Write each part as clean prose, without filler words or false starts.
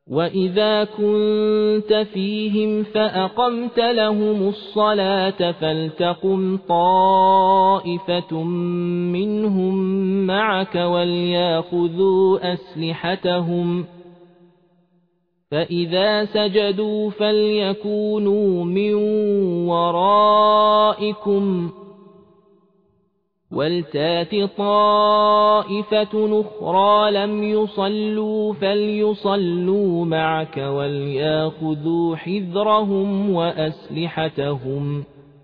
وإذا كنت فيهم فأقمت لهم الصلاة فلتقم طائفة منهم معك وليأخذوا أسلحتهم فإذا سجدوا فليكونوا من ورائكم ولتات طائفة أخرى لم يصلوا فليصلوا معك وليأخذوا حذرهم وأسلحتهم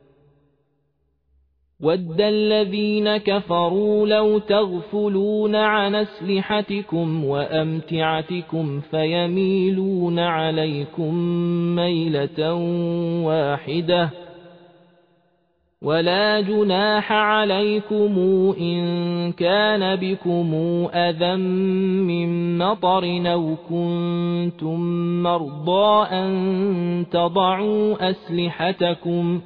ود الذين كفروا لو تغفلون عن أسلحتكم وأمتعتكم فيميلون عليكم ميلة واحدة ولا جناح عليكم إن كان بكم أذى من مطر أو كنتم مرضى أن تضعوا أسلحتكم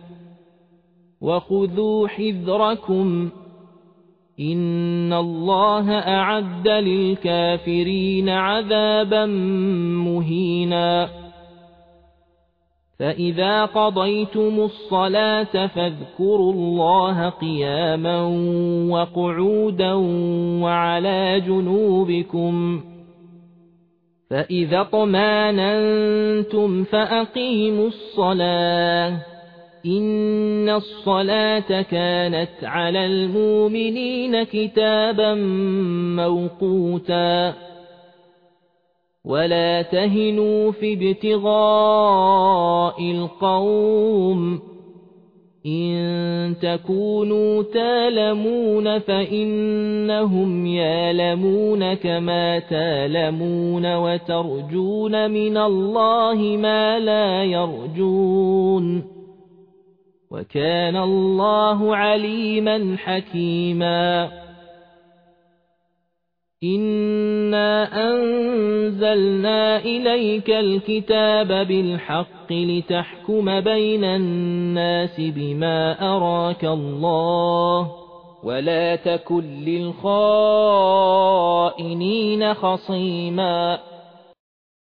وخذوا حذركم إن الله أعد للكافرين عذابا مهينا فإذا قضيتم الصلاة فاذكروا الله قياما وقعودا وعلى جنوبكم فإذا اطمأننتم فأقيموا الصلاة إن الصلاة كانت على المؤمنين كتابا موقوتا ولا تهنوا في ابتغاء القوم إن تكونوا تالمون فإنهم يالمون كما تالمون وترجون من الله ما لا يرجون وكان الله عليما حكيما إنا أنزلنا إليك الكتاب بالحق لتحكم بين الناس بما أراك الله ولا تكن للخائنين خصيما